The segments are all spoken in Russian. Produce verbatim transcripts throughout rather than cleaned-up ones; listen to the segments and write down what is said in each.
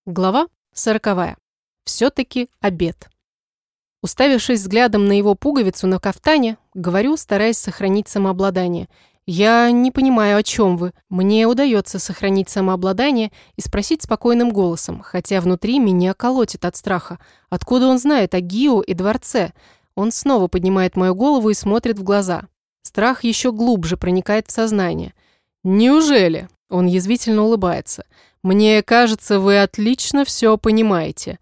Глава сороковая. Все-таки обед. Уставившись взглядом на его пуговицу на кафтане, говорю, стараясь сохранить самообладание. «Я не понимаю, о чем вы. Мне удается сохранить самообладание и спросить спокойным голосом, хотя внутри меня колотит от страха. Откуда он знает о Гио и дворце?» Он снова поднимает мою голову и смотрит в глаза. Страх еще глубже проникает в сознание. «Неужели?» Он язвительно улыбается. «Мне кажется, вы отлично все понимаете».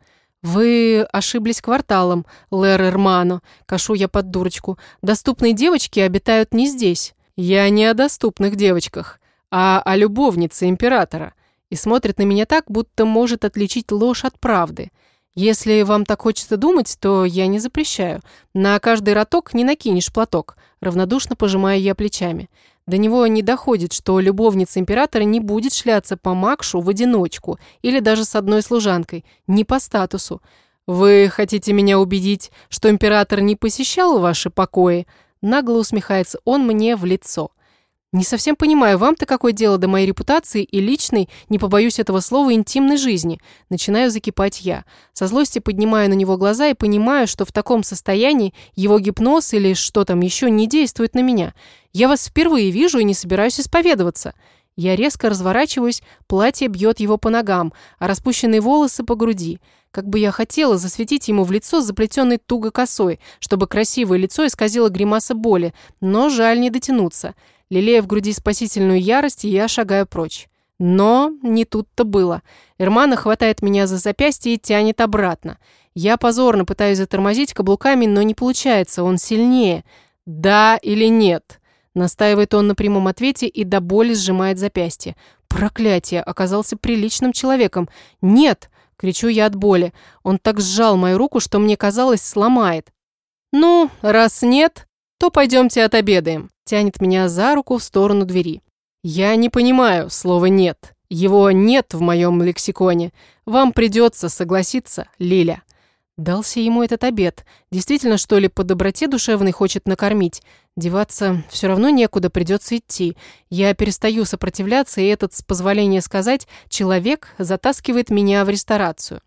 «Вы ошиблись кварталом, Лэр Эрмано», – кашу я под дурочку. «Доступные девочки обитают не здесь». «Я не о доступных девочках, а о любовнице императора». И смотрит на меня так, будто может отличить ложь от правды. «Если вам так хочется думать, то я не запрещаю. На каждый роток не накинешь платок», – равнодушно пожимаю я плечами. До него не доходит, что любовница императора не будет шляться по Макшу в одиночку или даже с одной служанкой, не по статусу. «Вы хотите меня убедить, что император не посещал ваши покои?» Нагло усмехается он мне в лицо. «Не совсем понимаю, вам-то какое дело до моей репутации и личной, не побоюсь этого слова, интимной жизни?» Начинаю закипать я. Со злости поднимаю на него глаза и понимаю, что в таком состоянии его гипноз или что там еще не действует на меня. Я вас впервые вижу и не собираюсь исповедоваться. Я резко разворачиваюсь, платье бьет его по ногам, а распущенные волосы по груди. Как бы я хотела засветить ему в лицо заплетенной туго косой, чтобы красивое лицо исказило гримаса боли, но жаль не дотянуться. Лелея в груди спасительную ярость, я шагаю прочь. Но не тут-то было. Эрмано хватает меня за запястье и тянет обратно. Я позорно пытаюсь затормозить каблуками, но не получается, он сильнее. «Да или нет?» Настаивает он на прямом ответе и до боли сжимает запястье. «Проклятие! Оказался приличным человеком!» «Нет!» — кричу я от боли. Он так сжал мою руку, что мне казалось, сломает. «Ну, раз нет, то пойдемте отобедаем», — тянет меня за руку в сторону двери. «Я не понимаю слова «нет». Его нет в моем лексиконе. Вам придется согласиться, Лиля». Дался ему этот обед. Действительно, что ли, по доброте душевной хочет накормить? Деваться все равно некуда, придется идти. Я перестаю сопротивляться, и этот, с позволения сказать, человек затаскивает меня в ресторацию.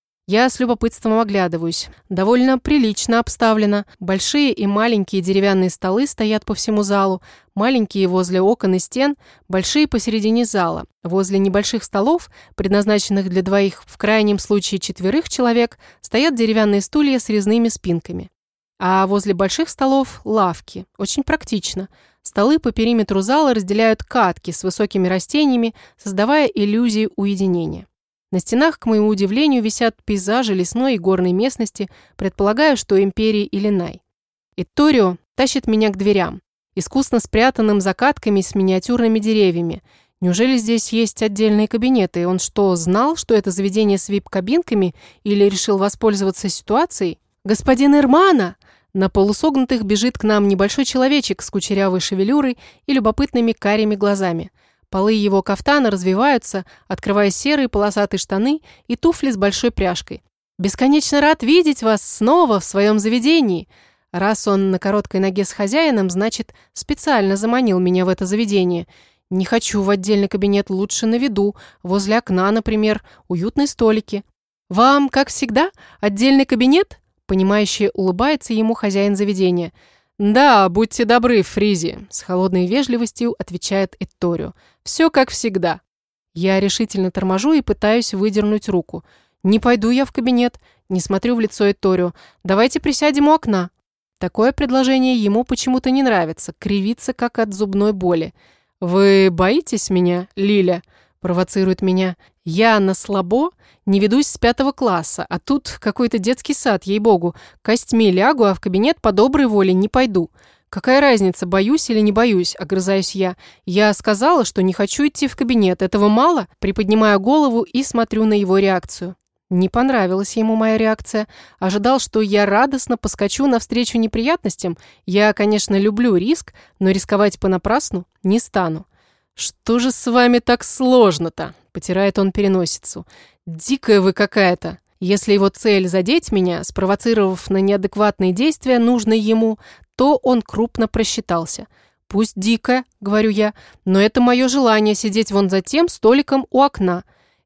Я с любопытством оглядываюсь. Довольно прилично обставлено. Большие и маленькие деревянные столы стоят по всему залу. Маленькие возле окон и стен, большие посередине зала. Возле небольших столов, предназначенных для двоих, в крайнем случае четверых человек, стоят деревянные стулья с резными спинками. А возле больших столов – лавки. Очень практично. Столы по периметру зала разделяют катки с высокими растениями, создавая иллюзию уединения. На стенах, к моему удивлению, висят пейзажи лесной и горной местности, предполагаю, что империи Иллинай. Итторио тащит меня к дверям, искусно спрятанным за катками с миниатюрными деревьями. Неужели здесь есть отдельные кабинеты? Он что, знал, что это заведение с вип-кабинками, или решил воспользоваться ситуацией? «Господин Эрмано!» На полусогнутых бежит к нам небольшой человечек с кучерявой шевелюрой и любопытными карими глазами. Полы его кафтана развиваются, открывая серые полосатые штаны и туфли с большой пряжкой. «Бесконечно рад видеть вас снова в своем заведении!» Раз он на короткой ноге с хозяином, значит, специально заманил меня в это заведение. Не хочу в отдельный кабинет, лучше на виду, возле окна, например, уютные столики. «Вам, как всегда, отдельный кабинет?» Понимающе улыбается ему хозяин заведения. «Да, будьте добры, Фризи», — с холодной вежливостью отвечает Итторио. «Все как всегда». Я решительно торможу и пытаюсь выдернуть руку. «Не пойду я в кабинет», — не смотрю в лицо Итторио. «Давайте присядем у окна». Такое предложение ему почему-то не нравится, кривится, как от зубной боли. «Вы боитесь меня, Лиля?» — провоцирует меня. «Я на слабо не ведусь с пятого класса, а тут какой-то детский сад, ей-богу. Костьми лягу, а в кабинет по доброй воле не пойду. Какая разница, боюсь или не боюсь?» — огрызаюсь я. «Я сказала, что не хочу идти в кабинет. Этого мало?» Приподнимаю голову и смотрю на его реакцию. Не понравилась ему моя реакция. Ожидал, что я радостно поскочу навстречу неприятностям. Я, конечно, люблю риск, но рисковать понапрасну не стану. «Что же с вами так сложно-то?» — потирает он переносицу. «Дикая вы какая-то». Если его цель задеть меня, спровоцировав на неадекватные действия, нужные ему, то он крупно просчитался. «Пусть дикая», — говорю я, — «но это мое желание сидеть вон за тем столиком у окна».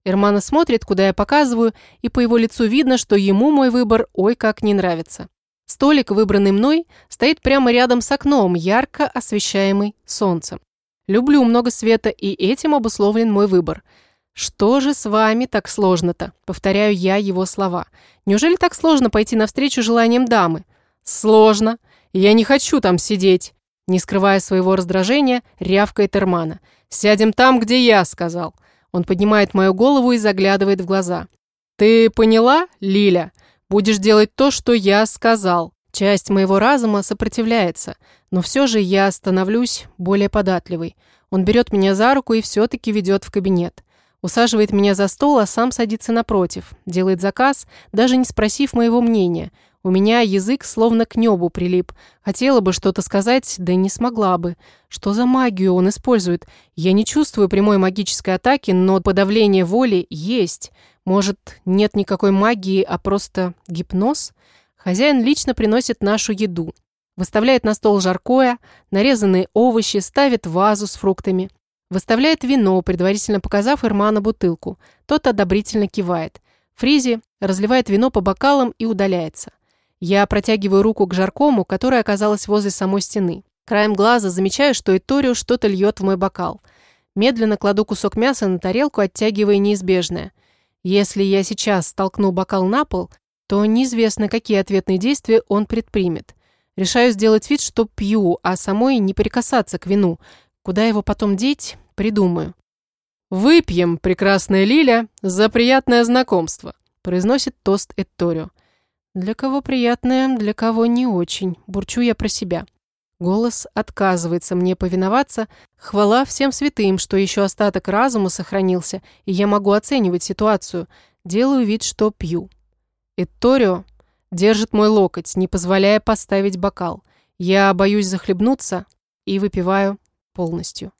Эрмано смотрит, куда я показываю, и по его лицу видно, что ему мой выбор ой как не нравится. Столик, выбранный мной, стоит прямо рядом с окном, ярко освещаемый солнцем. Люблю много света, и этим обусловлен мой выбор. «Что же с вами так сложно-то?» – повторяю я его слова. «Неужели так сложно пойти навстречу желаниям дамы?» «Сложно. Я не хочу там сидеть», – не скрывая своего раздражения, рявкает Эрмано. «Сядем там, где я сказал». Он поднимает мою голову и заглядывает в глаза. «Ты поняла, Лиля? Будешь делать то, что я сказал». Часть моего разума сопротивляется, но все же я становлюсь более податливой. Он берет меня за руку и все-таки ведет в кабинет. Усаживает меня за стол, а сам садится напротив. Делает заказ, даже не спросив моего мнения. У меня язык словно к небу прилип. Хотела бы что-то сказать, да не смогла бы. Что за магию он использует? Я не чувствую прямой магической атаки, но подавление воли есть. Может, нет никакой магии, а просто гипноз? Хозяин лично приносит нашу еду. Выставляет на стол жаркое, нарезанные овощи, ставит вазу с фруктами. Выставляет вино, предварительно показав Эрмано бутылку. Тот одобрительно кивает. Фризи разливает вино по бокалам и удаляется. Я протягиваю руку к жаркому, которое оказалось возле самой стены. Краем глаза замечаю, что Итторио что-то льет в мой бокал. Медленно кладу кусок мяса на тарелку, оттягивая неизбежное. Если я сейчас столкну бокал на пол, то неизвестно, какие ответные действия он предпримет. Решаю сделать вид, что пью, а самой не прикасаться к вину. Куда его потом деть, придумаю. «Выпьем, прекрасная Лиля, за приятное знакомство», произносит тост Итторио. «Для кого приятное, для кого не очень», бурчу я про себя. Голос отказывается мне повиноваться. Хвала всем святым, что еще остаток разума сохранился, и я могу оценивать ситуацию. Делаю вид, что пью. Итторио держит мой локоть, не позволяя поставить бокал. Я боюсь захлебнуться и выпиваю полностью.